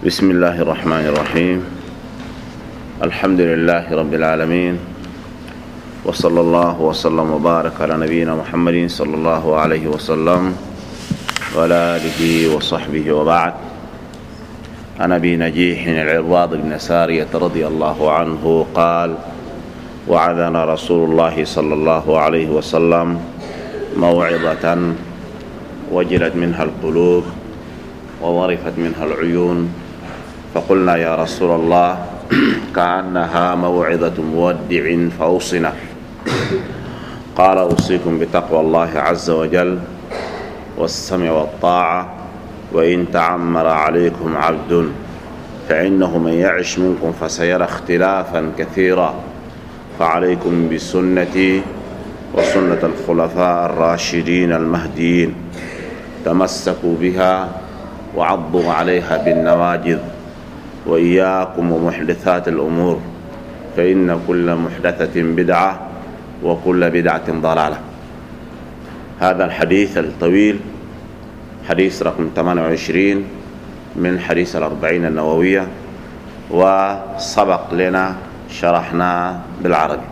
بسم الله الرحمن الرحيم. الحمد لله رب العالمين، وصلى الله وسلم وبارك على نبينا محمد صلى الله عليه وسلم وعلى آله وصحبه وبعد. عن أبي نجيح العرباض بن سارية رضي الله عنه قال: وعظنا رسول الله صلى الله عليه وسلم موعظة وجلت منها القلوب وورفت منها العيون، فقلنا يا رسول الله كأنها موعظة مودع فأوصنا. قال: أوصيكم بتقوى الله عز وجل والسمع والطاعة، وإن تعمر عليكم عبد فإنه من يعش منكم فسيرى اختلافا كثيرا، فعليكم بسنتي وسنة الخلفاء الراشدين المهديين، تمسكوا بها وعضوا عليها بالنواجذ، وإياكم ومحدثات الأمور، فإن كل محدثة بدعة وكل بدعة ضلالة. هذا الحديث الطويل حديث رقم 28 من حديث الأربعين النووية، وسبق لنا شرحنا بالعربي.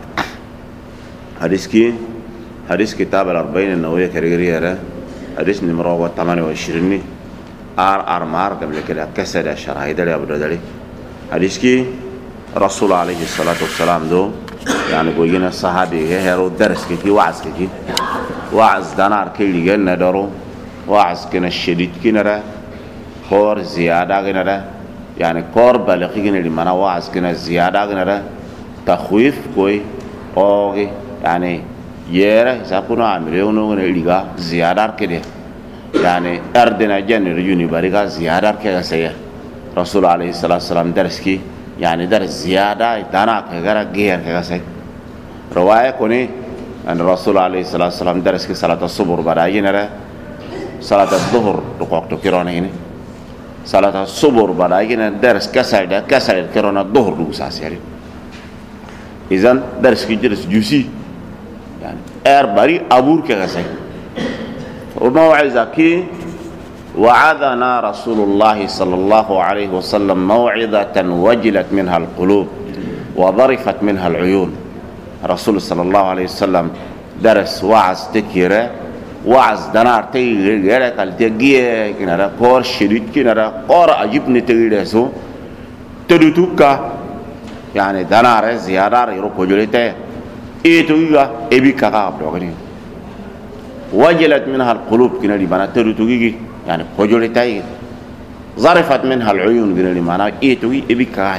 حديث كتاب الأربعين النووية كريرية، حديث نمرة 28 مار قبل كده كسر الشراهيد اللي أبو دالي. حديث كي رسول عليه الصلاة والسلام دو يعني بوجينا الصحابي هيرو درس كي وعظ دانار كي لجنة درو وعظ كنا الشديد كنا خور زيادة كنا يعني كور بالغ كنا لمنا وعظ كنا زيادة كنا تخويف كوي أوكي يعني يره سأكونوا عمليونه كنا لجا زيادة كده يعني أردنا جن رجوني بريكا زيادة كذا سيا. رسول عليه الصلاة والسلام درس كي يعني درس زيادة دانا كذا غير كذا سيا. رواية كوني أن الرسول عليه الصلاة والسلام درس كي صلاة الصبح بدايين را صلاة الظهر تقوق تكيرونه هنا صلاة الصبح بدايين درس كسر كيرونه الظهر دوساسيري. إذن درس كي درس جوسي يعني باري أبور كذا سيا. وموعظة كي وعظنا رسول الله صلى الله عليه وسلم موعظة وجلت منها القلوب وظرفت منها العيون. رسول صلى الله عليه وسلم درس وعظ تكيرة وعظ دنار تيجي قال تجيه كنا كور شديد كنا كور عجيب نتيجة سو تدوتوكا يعني دنار زيادة يروح كجولته إيتويا إبي كعاب دوغني. وجلت منها القلوب كنا لي بنا تدوتوكي يعني كجولته ظرفت منها العيون كنا لي بنا إيتوي إبي كاي.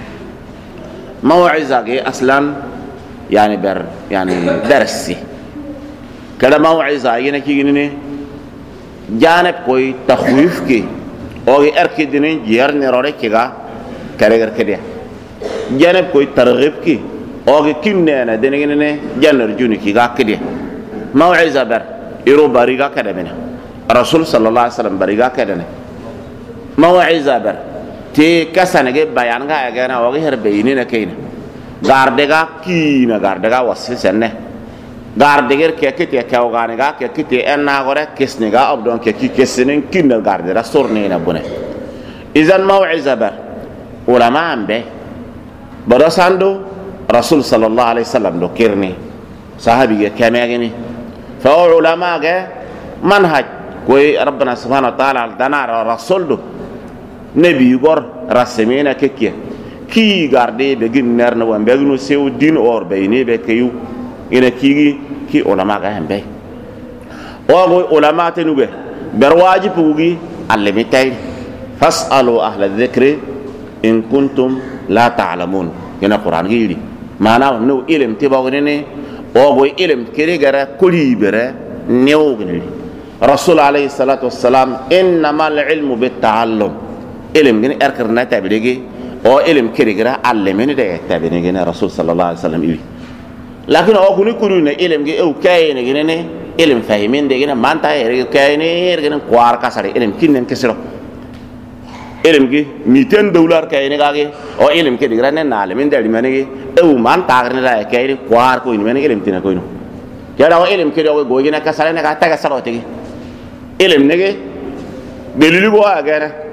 موعظة كي أصلاً يعني درسي كده موعظة ينا كيغني جانب كوي تخويف كي او اركدني جيرني روري كيغا كاريغر كده جانب كوي ترغيب كي او كيمني انا دنيغني جانر جوني كيغا كده موعظة بر يرو باريغا كده من رسول صلى الله عليه وسلم باريغا كده موعظة بر تي كسانغي بيانغا اغانا او غير بينينا كينا gardega kina gardega wasisenne gardeger kekete kawganiga kekete enna gore kesniga abdon keki kesinen kinna gardera sornina bune. Izan maw'iza bar ulama ambe badasando rasul sallallahu alaihi wasallam do kirni sahabi ge kamagini fa ulama ge manhaj koy rabbana subhanahu wa ta'ala dana rasul do nabi gor rasemena kekki ki garde be ginner no wambe no sew din or bayni be kayu ina ki ulama ga hambe o go ulama tenube ber wajibugi allimitay fasalu ahla dhikri in kuntum la ta'lamun ina qur'an giri mana no ilm tibawne o go ilm kire gara kuli bere newgne rasul alayhi salatu wassalam innamal ilmu bit ta'allum ilm gini erkarna tabidigi او علم كريغرا علمني ده تابيني رسول صلى الله عليه وسلم يبي لكن او كوني كوني علم جي او كاين غيني علم فاهمين ده غينا مانتا كاين غينا كوار كاسري علم كينن كسرو علم جي $200 كاين غاغي او علم كريغرا نعلمين ده لمني او مانتا غينا ده كاين كوار كوين مني علم تينا كوينو كده او علم كده او غوغينا كاسري نغا تا كاسرو تيغي علم نغي دليل بو اغانا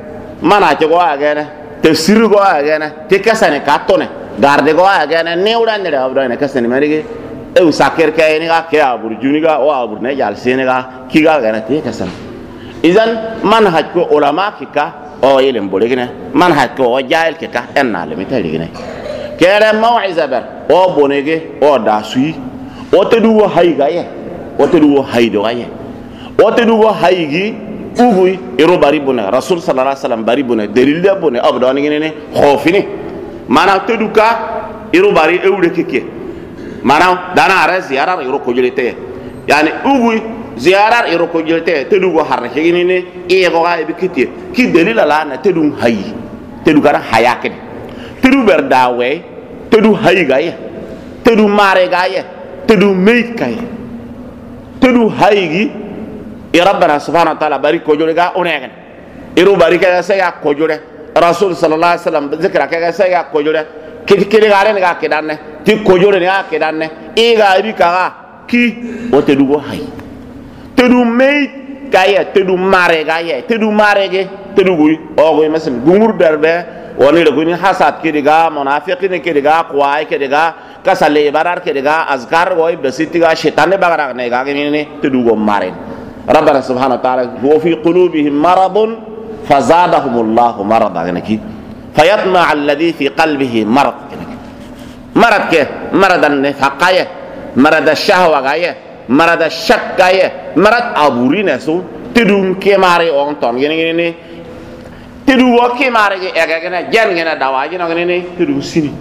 mana ke go agene tafsir go agene te kasane katone garde go agene ne udan ne abdo ne kasane marige e usakir ke ni ga ke abur juniga o abur ne jal senega ki ga gana te kasane idan manhaj ko ulama kika o yelem bolegene manhaj ko o jail kika enna le mitaligene kere maw'iza ber o bonege o dasui o te duwo hayga ye o te duwo haydo ye o te duwo haygi ugui ero bari bone rasul sallallahu alaihi wasallam bari bone delil de bone abdo ni ne khofini mana te duka ero bari ewre kike mana dana ara ziyarar ero ko julete yani ugui ziyarar ero ko julete te dugo harne kini ne e go ga be kiti ki delil la na te dum hayi te du gara hayake te du ber dawe te du hayi ga ye te du mare ga ye te du meit kay te du haygi e rabbana subhanahu wa ta'ala bari ko jole ga onegen ero bari ka sa ya ko jole rasul sallallahu alaihi wasallam zikra ka sa ya ko jole ki ga re ga ke danne ti ko jole ne ga ke danne e ga bi ka ki o te du go hay te du meit kay te du mare ga ye te du mare ge te du gui o go mesem gumur darbe woni le guni hasad ke diga munafiqin ke diga qawai ke diga kasale barar ke diga azkar go ibsitiga shaitan bagara ne ga ne te du go mare ربنا سبحانه وتعالى وفي قلوبهم مرض فزادهم الله مرضا فيطمع الذي في قلبه مرض مرض كه مرض النفاق مرض الشهوة مرض الشك مرض أبوري نسو تدوم كماري أونتون gini تدوم كماري أجانا جن جنا دواجنا gini تدوم سيني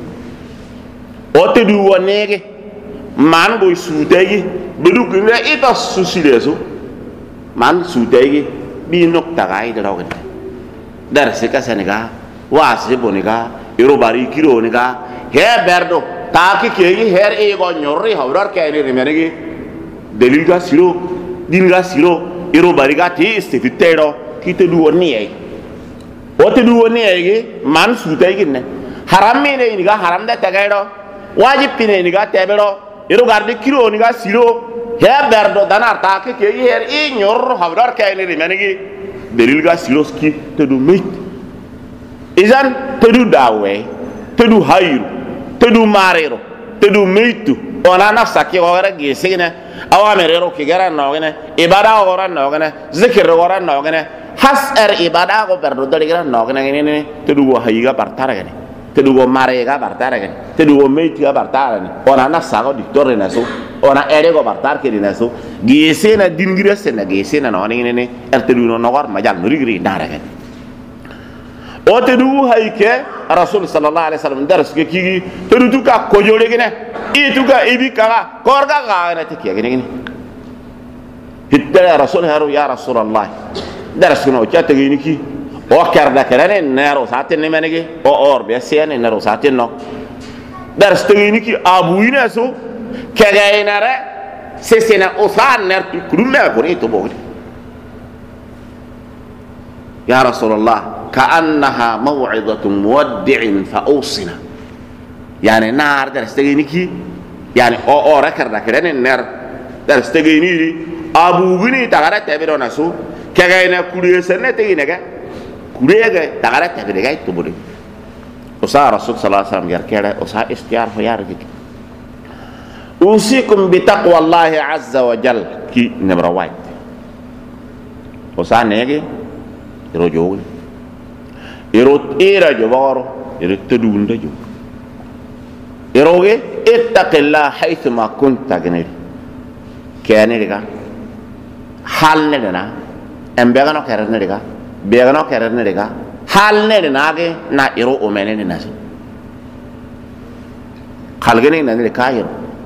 أو تدوم نيجي man boy sudegi bedu gina ita susileso man sudegi bi nok tagai de rogen dar se kasaniga wase boniga iro bari kiro niga he berdo ta ki her e go nyorri hawrar ke ni rimenegi deliga siro dinga siro iro bari ga ti istifitero kite du woni ay o te du woni ay man sudegi ne haram me ne niga haram da tagaido wajib pine niga tebero iro garde kiro niga siro he berdo danar ta ke her e nyor hawrar ke ni rimenegi delilga siroski te du mit izan te du dawe te du hayru te du marero te du mitu ona nafsa ki ora gesine awamerero ki gara nogene ibada ora nogene zikir ora nogene has ibada go berdo daligra nogene ne te du hayiga partara gene te du marega partara gene te du miti ga partara ne ona nafsa go dittore naso ona go partar ke dinaso gesena dingira sena gesena no ne te du no nogor majal no rigri dara gene o te du hayke rasul sallallahu alaihi wasallam daras ke ki te du tuka ko jole gene e tuka ibi kala korga ga na te ke gene hitta rasul haru ya rasulullah daras no chata gene ki o karda kerane nero saten ne menege o orbe sene nero saten no daras te gene ki abu ina so kagainare sesena usan ner kudume ko ni to bo ya rasulullah كأنها موعظة مودع فأوصنا يعني نار درستغينيكي يعني او ركرن النار درستغيني ابو غني تغارا تبيرو ناسو كغاينا كوري سنتينغا كوريغا تغارا تبيرغا تبودي وصار رسول صلى الله عليه وسلم يركره وصار استيار فيارك اوصيكم بتقوى الله عز وجل كي نمبر 1 وصار نيغي يروجو يرو إيرا جوارو يرو تدون دجو يروغي اتق الله حيث ما كنت غنير كياني لغا حال ندنا امبغانو كرن لغا بيغانو كرن لغا حال ندنا نا يرو اومنين ناس خالغني نان لكاير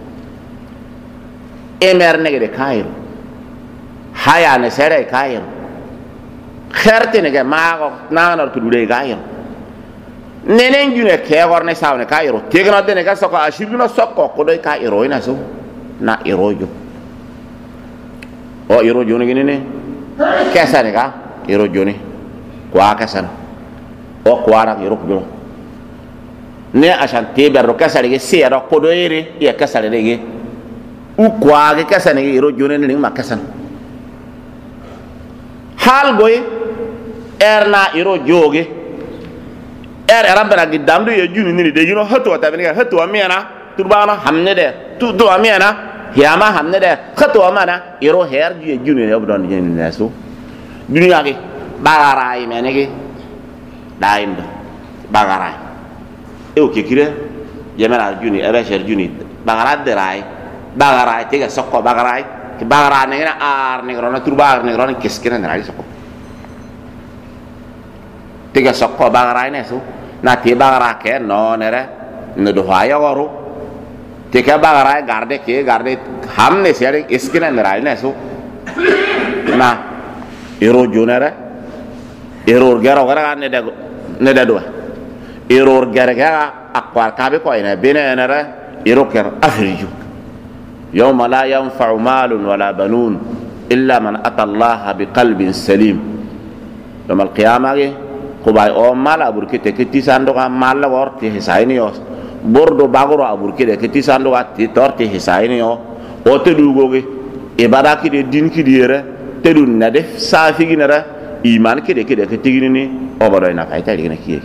امر نغي كاير حيا نسره كاير خرت نگه ماغو نانر کدوده گایر ننن جونه که ورنه ساونه کایرو تیگنا ده نگه سکو اشیرگنا سکو کدوی کایرو اینا سو نا ایرو جو او ایرو جو نگه ننه کسا نگه ایرو جو نی kwa kasa o kwara ایرو کجو ne ashan tebe ro kasa nige sero kodoire ya kasa nige u kwa ge kasa nige ایرو جو نی ma kasa hal goy erna iro joge rabbana gidam do ye juni ni de yino hatu ta beni hatu amena turbana hamne de tu do amena yama hamne de hatu amana iro her ye juni ne obdon ni naso dunya ge bagarai menege daim bagarai e o kekire yemena juni ebe sher juni bagarai de rai bagarai tega sokko bagarai ke bagarai ne ar ne rona turbar ne rona keskena ne rai sokko tega sokko bagarai ne so na te bagarai ke no ne re ne do haya goru tega bagarai garde hamne sere keskena ne rai ne so na ero jonere error gero gara ne de do error gara akwar kabe ko ina bene enere ero ker afriju yawma la yanfa'u malun wala banun illa man ata Allah biqalbin salim yawm alqiyamah ko bay o mala burkite kiti sando ka mala worti hisaini yo bordo bagoro aburkide kiti sando ka ti torti hisaini yo o te dugoge e badaki de dinki diere te dun na def safi ginara iman kide ke tigini ni obado ina kayta ligina kiye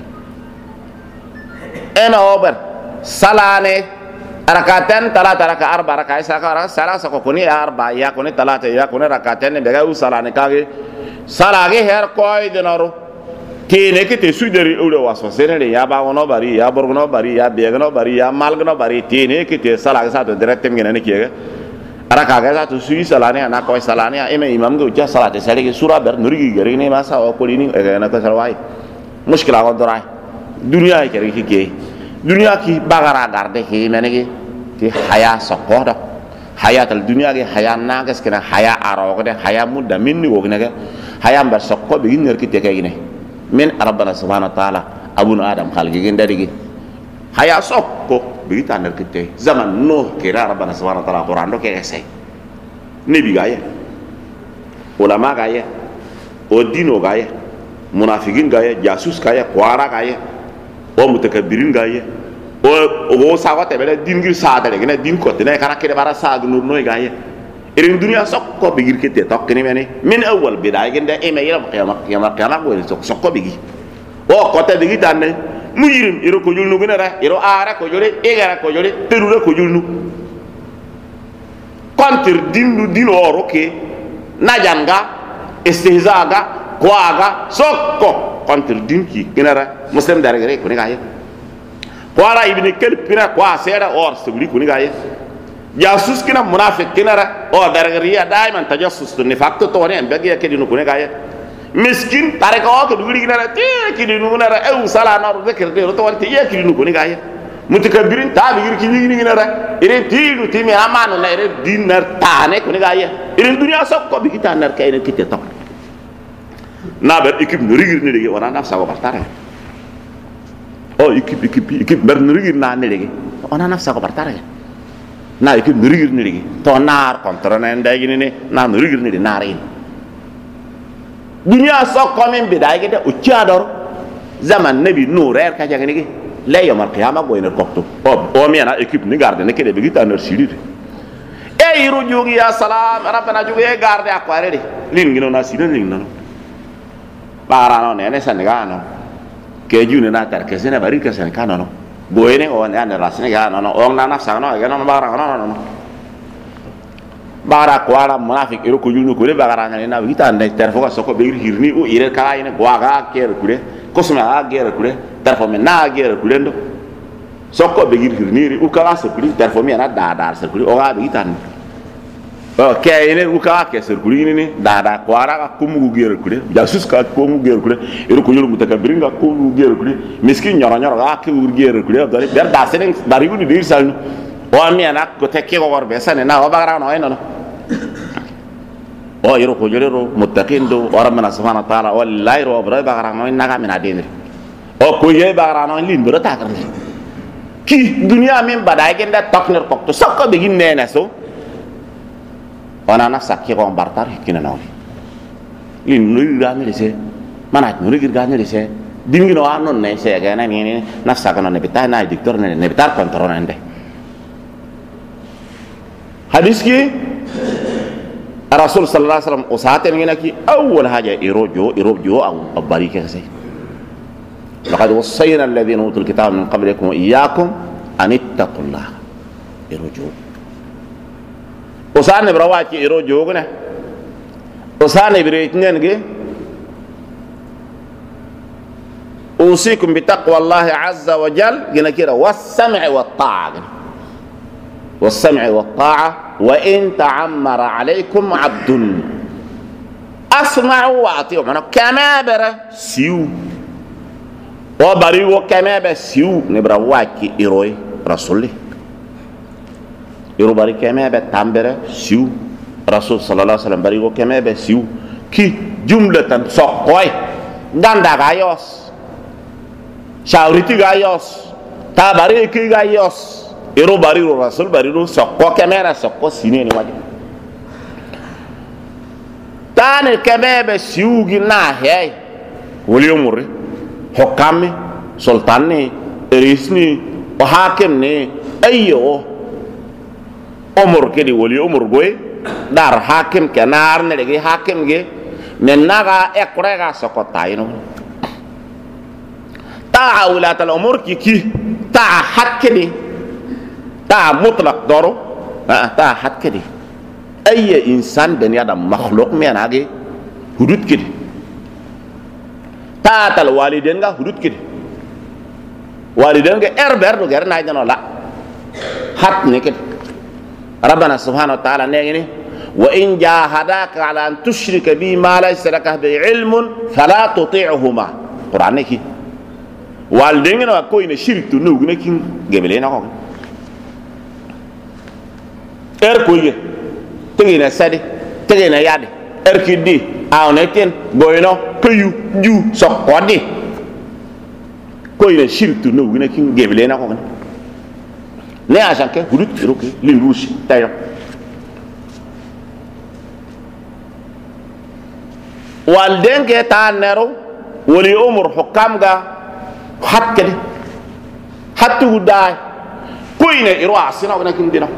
ena ober salane rakaten talata raka arba raka saka sala sako kuni arba ya kuni talata ya kuni rakaten be ga usalane kage salage her koy denaro tine kite suderi ulo waso senere ya ba wono bari ya borgono bari ya begno bari ya malgno bari tine kite salage sa to directem ngene ne kiye raka ga tu sui salane ana koy salane eme imam go ja salate sale ke sura ber nuri gere ne masa o ko ni e na ko salwai mushkila ko doray dunya ke ri ke dunya ki bagara garde ke menege ti haya sokodo hayatal dunya ge haya na gas kena haya aro ko de haya mudda minni go ne haya bar sokko be ginner ki te ke gine min rabbana subhanahu wa ta'ala abun adam khalgi gen dari haya sokko bi taner kite zaman no kira rabbana subhanahu wa ta'ala qur'an do ke essay nabi gaye ulama gaye o dino gaye munafikin gaye jasus gaye kwara gaye o mutakabbirin gaye o sawate bele dingir saadale gene din ko tene kana kede bara saag nur noy gaye irin dunya sokko bi girkete tokkini meni min awwal biday gende e me yela qiyamah go sokko bi gi o ko te bi tanne mujirim iro ko julnu gene ra iro ara ko jole egara ko jole terura ko julnu kontir dinu oro ke najanga istihzaga kwaga sokko kontir dinki gene ra muslim dare gere ko ni gaye kwara ibn kelpina kwa sera or subli ko ni gaye jasus kina munafiq kina ra o dare gere ya daiman tajassus to nifaqto to ne bege ke dinu ko ni gaye miskin tare ko to duguri gina ra te ki dinu na ra e sala na ro zikr de to wante ye ki dinu ko ni gaye mutakabbirin ta bi girki ni gina ra ire tilu timi amanu na ire dinar tane ko ni gaye ire dunya sokko bi kitanar kay ne kitte to na ber équipe no rigir ne legi wana naf sago bartare o équipe ber no rigir na ne legi wana naf sago bartare na équipe no rigir ne legi to nar contre na ndagi ne na no rigir ne na rin dunya sokko men biday gede o ciador zaman nabi nur er ka jagani gi le yomar qiyamah go iner kokto o mi ana équipe ni garde ne kede be gitaner silide e yiru jogi ya salam rabbana jogi e garde akware de lin ngino na sinan lin non barano ne sanegano ke june na tar ke sene bari ke sene kanono goene o ne an rasne ga no o na sano ga no barano no bara kwara munafik iro ko junu ko le bagara na wita ne terfo ga soko be hirni o ire kala ine gwaga kere kure kosma ga gere kure terfo me na gere kure ndo soko be hirni u kala se kure terfo me na da se kure o ga be tan o ke ine u kala ke se kure ni da kwara ga kumu gere kure jasus ka kumu gere kure iro ko junu mutakabbirin ga kumu gere kure miskin nyoro ga ke gere kure do ber da senen dari gu dir salnu o mi ana ko tekke ko worbe sane na o bagara no eno o yiro ko jolero muttaqin do rabbana subhanahu wa ta'ala wallahi ro bra bagara no naga mina denir o ko ye bagara no lin bro ta kan ki dunya min badai genda tokner ko to sakko be ginne na so ona na sakki ko bartar kina no lin no ira mi se mana no ira ni se dingino anon ne se ga na ni na sakano ne bitana diktor ne bitar kontrol ende hadis ki الرسول صلى الله عليه وسلم أساتن منك أول حاجة يروجو أو أباريك سي لقد وصينا الذين أوتوا الكتاب من قبلكم وإياكم أن اتقوا الله يروجو أسان برواك يروجو كنا أسان بريتنين كي أوصيكم بتقوى الله عز وجل كنا كده والسمع والطاعة والسمع والطاعة وإن تعمر عليكم عبد أسمعوا وأطيعوا معناه كما برا سيو وبريو كما بسيو نبرا واكي إيروي رسولي إيرو بري كما بتامبرا سيو رسول صلى الله عليه وسلم بريو كما بسيو كي جملة سقوي داندا غايوس شاوريتي غايوس تاباري كي غايوس إيرو بريو رسول بريو سقو كما سقو سيني واجي تاني كما بسيو جنا هاي وليوموري حكامي سلطاني رئيسني وحاكمني أيوه أمور كده ولي أمور قوي دار حاكم كنار نلقي حاكم جي ننغا اقرأ سقطاينو تا ولاة الأمور كي تا حد كده تا مطلق دارو تا حد كده أي إنسان بني آدم مخلوق من هذه حدود كده تاtal waliden ga hudut kidi waliden ga erber do gar naydano la hat ne kidi rabbana subhanahu wa ta'ala ne wa in jahadaka ala an tushrika bi ma laysa laka bi ilmun fala tuti'huma qur'an ne ki waliden ga ko ina shirku no ne kin gebele na ko ko ye tegina sadi tegina yade kidi awneten boyno kayu ju sokodi ko ina shirtu no wina kin gebele na ko ne ajanke hudut roki li rushi tayo walden ke ta nero wali umur hukam ga hakkede hattu dai ko ina iro asina wina kin dina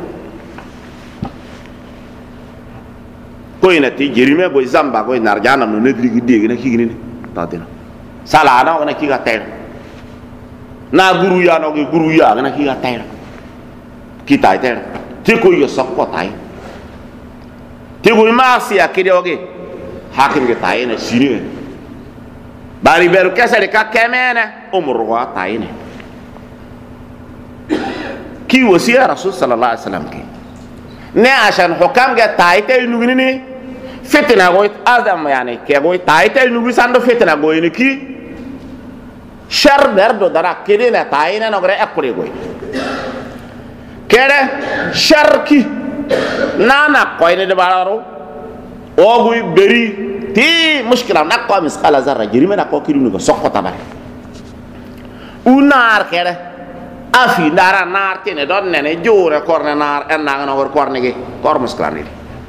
koina ti jerime boy zamba koy narjana no nedri gide na kigini ni tadina sala na wana kiga tayra na guru ya no ge guru ya na kiga tayra kita tayra ti ko yo sakko tay ti ko ma si akide oge hakim ge tay na sini bari beru kesale ka kemene umur wa tay ne ki wasiya rasul sallallahu alaihi wasallam ki ne ashan hukam ge tay tay nugini ni fitna goy adam yani ke goy taytel nubi sando fitna goy ni ki shar berdo dara kidina tayina no gre akure goy kere shar ki nana koy ne de balaro o goy beri ti mushkila nakko misqala zarra jirime nakko kidunu go sokko tabare unar kere afi ndara nar tene don ne jore korne nar en nanga no korne ge kor muskila ni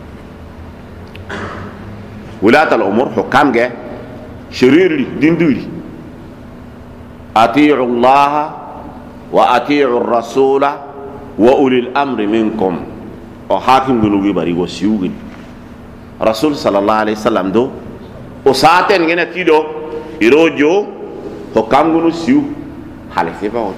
ولاة الأمور حكام جه شرير دندوري أطيعوا الله وأطيعوا الرسول وأولي الأمر منكم وحاكم جنوبي بري وسيوغن رسول صلى الله عليه وسلم دو وساتن جنا تيدو يروجو حكام جنو سيو حالفي باود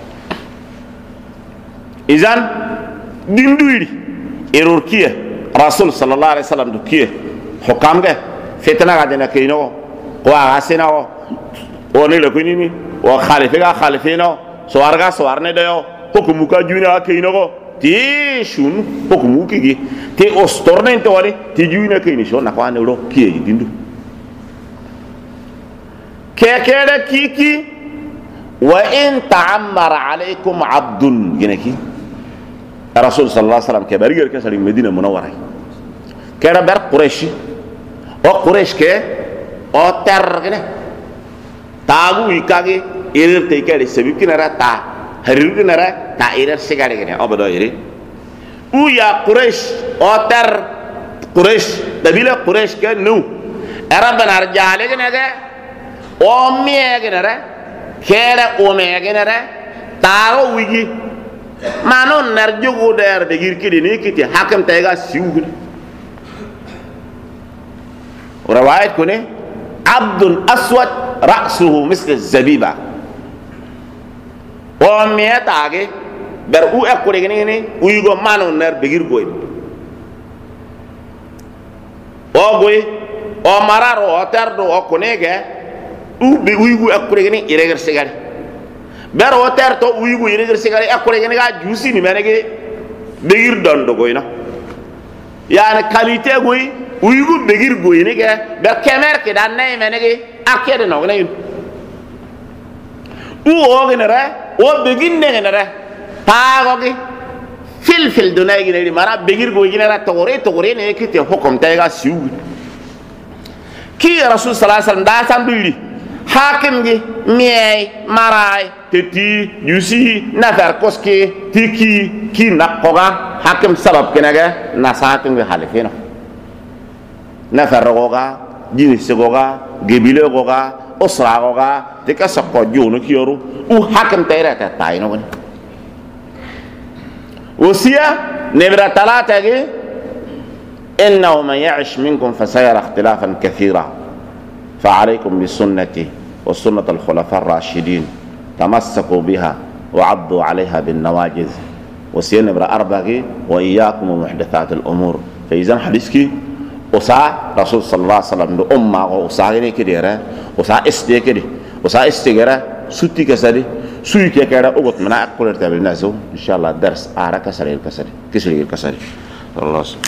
إذن دندوري إروركيه رسول صلى الله عليه وسلم دو كيه حكام جه فتنة قاعدين كينو وعاسينو ونيل كيني وخالفينو سوارغا سوارني ديو حكموكا جوينا كينو تي شون حكموكي تي أستورنين توالي تي جوينا كيني شو نقواني ولو كيه ديندو كيكيرا كيكي وإن تعمر عليكم عبد جنكي الرسول صلى الله عليه وسلم كبرير كسر المدينة المنورة كيرا بر قريشي o quraish ke o tergne tagu ikage irir te kare sebi kinara ta harir kinara ta irir sigare gene obodo iri u ya quraish o ter quraish dabila quraish ke nu araban arjale gene ge o miye gene re kere o me gene re tago wigi manon nar jogo der de girkidi ni kiti hakam tayga siwu رواية كونه عبد أسود رأسه مثل الزبيبة وميت آجي برؤو أكوري غني ويجو مانو نر بغير غوي وغوي ومرار وتردو وكونيجا ويجو أكوري غني يرجع سيجاري بر وتردو ويجو يرجع سيجاري أكوري غني كا جوسي نمانيجي بغير دندو غوينا يعني كاليتي غوي ويجو بغير غوي نيجا بكمر كده ناي مانيجي أكيد نوغنين وغنرا وبغير نغنرا تاغوغي فيل دوناي غنري مرا بغير غوي غنرا توري ني كيتي حكم تايغا سيو كي رسول صلى الله عليه وسلم دا سامبيلي حاكم جي مياي ماراي تتي يوسي نفر كوسكي تيكي كي نقوغا حاكم سبب كنغا نساكن حالفينو نفر غوغا جينيس غوغا غبيله غوغا اسرا غوغا تكا سكو جونو كيورو او حاكم تايرا تاينو وصيه نبره ثلاثه إنه من يعش منكم فسيرى اختلافا كثيرا فعليكم بسنتي وسنة الخلفاء الراشدين تمسكوا بها وعضوا عليها بالنواجذ وسين برا أربعة وإياكم ومحدثات الأمور فإذا حديثك وسا رسول صلى الله عليه وسلم أمة وسا غني كده وسا استي كده وسا استجرا سوتي كسري سوي كده أقول منا أقول تبي نازو إن شاء الله درس أعرف كسري الله